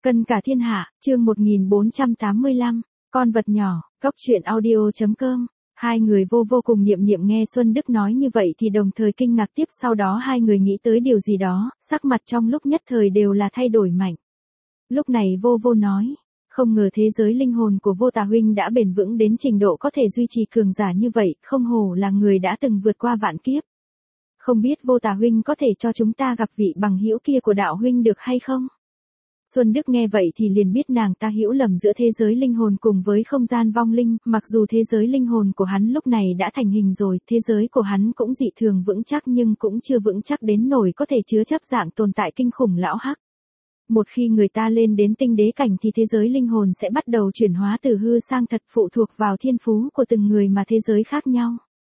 Cân cả thiên hạ, chương 1485, con vật nhỏ, cóc truyện audio.com. Hai người vô cùng Niệm Niệm nghe Xuân Đức nói như vậy thì đồng thời kinh ngạc, tiếp sau đó hai người nghĩ tới điều gì đó, sắc mặt trong lúc nhất thời đều là thay đổi mạnh. Lúc này vô nói, không ngờ thế giới linh hồn của Vô Tà huynh đã bền vững đến trình độ có thể duy trì cường giả như vậy, không hổ là người đã từng vượt qua vạn kiếp. Không biết Vô Tà huynh có thể cho chúng ta gặp vị bằng hữu kia của đạo huynh được hay không? Xuân Đức nghe vậy thì liền biết nàng ta hiểu lầm giữa thế giới linh hồn cùng với không gian vong linh, mặc dù thế giới linh hồn của hắn lúc này đã thành hình rồi, thế giới của hắn cũng dị thường vững chắc nhưng cũng chưa vững chắc đến nỗi có thể chứa chấp dạng tồn tại kinh khủng lão hắc. Một khi người ta lên đến tinh đế cảnh thì thế giới linh hồn sẽ bắt đầu chuyển hóa từ hư sang thật, phụ thuộc vào thiên phú của từng người mà thế giới khác nhau.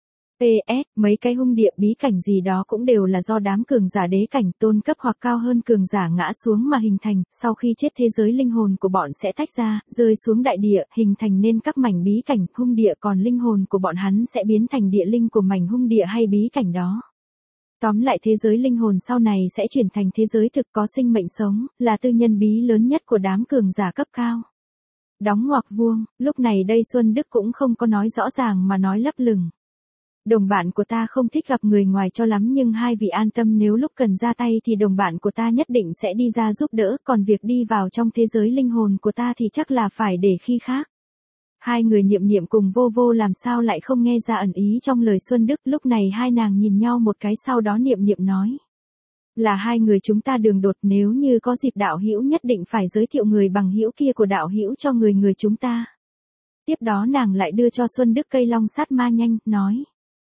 PS, mấy cái hung địa bí cảnh gì đó cũng đều là do đám cường giả đế cảnh tôn cấp hoặc cao hơn cường giả ngã xuống mà hình thành, sau khi chết thế giới linh hồn của bọn sẽ tách ra, rơi xuống đại địa, hình thành nên các mảnh bí cảnh hung địa, còn linh hồn của bọn hắn sẽ biến thành địa linh của mảnh hung địa hay bí cảnh đó. Tóm lại thế giới linh hồn sau này sẽ chuyển thành thế giới thực có sinh mệnh sống, là tư nhân bí lớn nhất của đám cường giả cấp cao. Đóng ngoặc vuông, lúc này đây Xuân Đức cũng không có nói rõ ràng mà nói lấp lửng. Đồng bạn của ta không thích gặp người ngoài cho lắm nhưng hai vị an tâm, nếu lúc cần ra tay thì đồng bạn của ta nhất định sẽ đi ra giúp đỡ, còn việc đi vào trong thế giới linh hồn của ta thì chắc là phải để khi khác. Hai người Niệm Niệm cùng vô làm sao lại không nghe ra ẩn ý trong lời Xuân Đức, lúc này hai nàng nhìn nhau một cái sau đó Niệm Niệm nói. Là hai người chúng ta đường đột, nếu như có dịp đạo hữu nhất định phải giới thiệu người bằng hữu kia của đạo hữu cho người chúng ta. Tiếp đó nàng lại đưa cho Xuân Đức cây long sát ma nhanh, nói.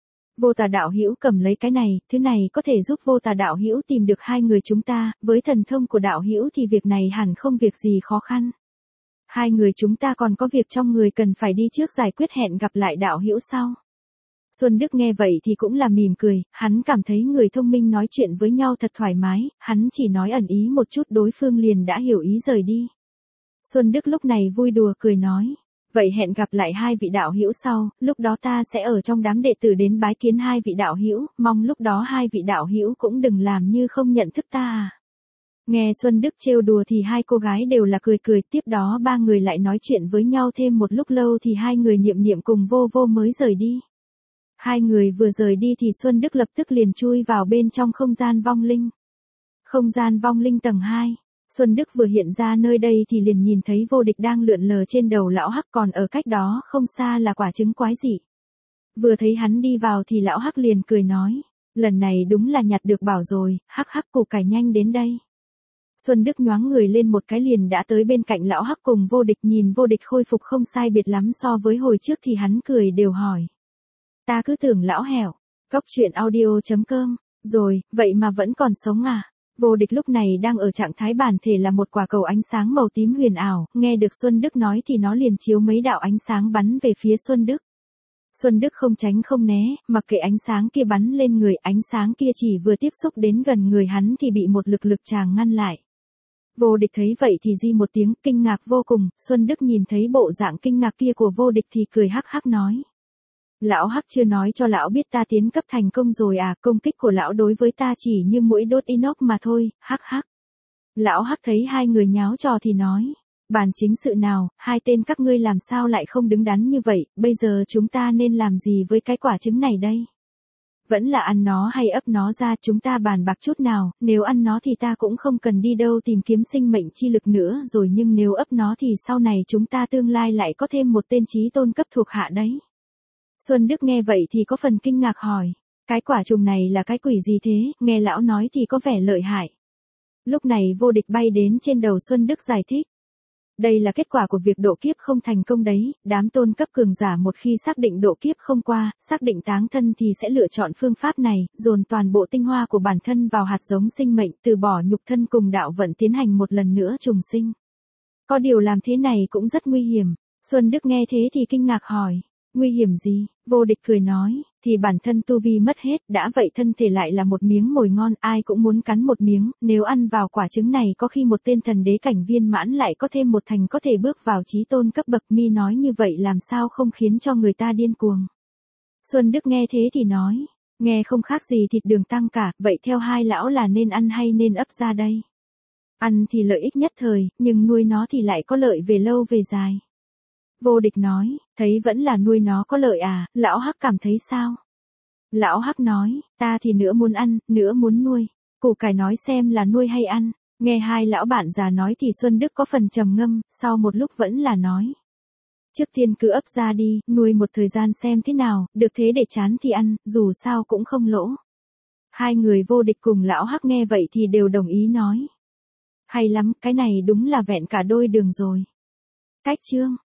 Vô Tà đạo hữu cầm lấy cái này, thứ này có thể giúp Vô Tà đạo hữu tìm được hai người chúng ta, với thần thông của đạo hữu thì việc này hẳn không việc gì khó khăn. Hai người chúng ta còn có việc trong người cần phải đi trước giải quyết, hẹn gặp lại đạo hữu sau. Xuân Đức nghe vậy thì cũng là mỉm cười, hắn cảm thấy người thông minh nói chuyện với nhau thật thoải mái, hắn chỉ nói ẩn ý một chút đối phương liền đã hiểu ý rời đi. Xuân Đức lúc này vui đùa cười nói. Vậy hẹn gặp lại hai vị đạo hữu sau, lúc đó ta sẽ ở trong đám đệ tử đến bái kiến hai vị đạo hữu, mong lúc đó hai vị đạo hữu cũng đừng làm như không nhận thức ta à. Nghe Xuân Đức trêu đùa thì hai cô gái đều là cười, tiếp đó ba người lại nói chuyện với nhau thêm một lúc lâu thì hai người Niệm Niệm cùng vô mới rời đi. Hai người vừa rời đi thì Xuân Đức lập tức liền chui vào bên trong không gian vong linh. Không gian vong linh tầng 2. Xuân Đức vừa hiện ra nơi đây thì liền nhìn thấy Vô Địch đang lượn lờ trên đầu lão hắc, còn ở cách đó không xa là quả trứng quái dị. Vừa thấy hắn đi vào thì lão hắc liền cười nói, lần này đúng là nhặt được bảo rồi, hắc củ cải nhanh đến đây. Xuân Đức nhoáng người lên một cái liền đã tới bên cạnh lão hắc cùng Vô Địch, nhìn Vô Địch khôi phục không sai biệt lắm so với hồi trước thì hắn cười đều hỏi. Ta cứ tưởng lão hẻo, cóc truyện audio.com, rồi, vậy mà vẫn còn sống à? Vô Địch lúc này đang ở trạng thái bản thể là một quả cầu ánh sáng màu tím huyền ảo, nghe được Xuân Đức nói thì nó liền chiếu mấy đạo ánh sáng bắn về phía Xuân Đức. Xuân Đức không tránh không né, mặc kệ ánh sáng kia bắn lên người, ánh sáng kia chỉ vừa tiếp xúc đến gần người hắn thì bị một lực tràng ngăn lại. Vô Địch thấy vậy thì di một tiếng kinh ngạc vô cùng, Xuân Đức nhìn thấy bộ dạng kinh ngạc kia của Vô Địch thì cười hắc nói. Lão hắc chưa nói cho lão biết ta tiến cấp thành công rồi à, công kích của lão đối với ta chỉ như mũi đốt inox mà thôi, hắc. Lão hắc thấy hai người nháo trò thì nói, bàn chính sự nào, hai tên các ngươi làm sao lại không đứng đắn như vậy, bây giờ chúng ta nên làm gì với cái quả trứng này đây? Vẫn là ăn nó hay ấp nó ra, chúng ta bàn bạc chút nào, nếu ăn nó thì ta cũng không cần đi đâu tìm kiếm sinh mệnh chi lực nữa rồi, nhưng nếu ấp nó thì sau này chúng ta tương lai lại có thêm một tên chí tôn cấp thuộc hạ đấy. Xuân Đức nghe vậy thì có phần kinh ngạc hỏi, cái quả trùng này là cái quỷ gì thế, nghe lão nói thì có vẻ lợi hại. Lúc này Vô Địch bay đến trên đầu Xuân Đức giải thích. Đây là kết quả của việc độ kiếp không thành công đấy, đám tôn cấp cường giả một khi xác định độ kiếp không qua, xác định táng thân thì sẽ lựa chọn phương pháp này, dồn toàn bộ tinh hoa của bản thân vào hạt giống sinh mệnh, từ bỏ nhục thân cùng đạo vận tiến hành một lần nữa trùng sinh. Có điều làm thế này cũng rất nguy hiểm. Xuân Đức nghe thế thì kinh ngạc hỏi. Nguy hiểm gì? Vô Địch cười nói, thì bản thân tu vi mất hết, đã vậy thân thể lại là một miếng mồi ngon, ai cũng muốn cắn một miếng, nếu ăn vào quả trứng này có khi một tên thần đế cảnh viên mãn lại có thêm một thành có thể bước vào chí tôn cấp bậc, mi nói như vậy làm sao không khiến cho người ta điên cuồng. Xuân Đức nghe thế thì nói, nghe không khác gì thịt đường tăng cả, vậy theo hai lão là nên ăn hay nên ấp ra đây? Ăn thì lợi ích nhất thời, nhưng nuôi nó thì lại có lợi về lâu về dài. Vô Địch nói, thấy vẫn là nuôi nó có lợi à, lão Hắc cảm thấy sao? Lão Hắc nói, ta thì nửa muốn ăn, nửa muốn nuôi. Củ cải nói xem là nuôi hay ăn. Nghe hai lão bạn già nói thì Xuân Đức có phần trầm ngâm, sau một lúc vẫn là nói. Trước tiên cứ ấp ra đi, nuôi một thời gian xem thế nào, được thế để chán thì ăn, dù sao cũng không lỗ. Hai người Vô Địch cùng lão Hắc nghe vậy thì đều đồng ý nói. Hay lắm, cái này đúng là vẹn cả đôi đường rồi. Cách chương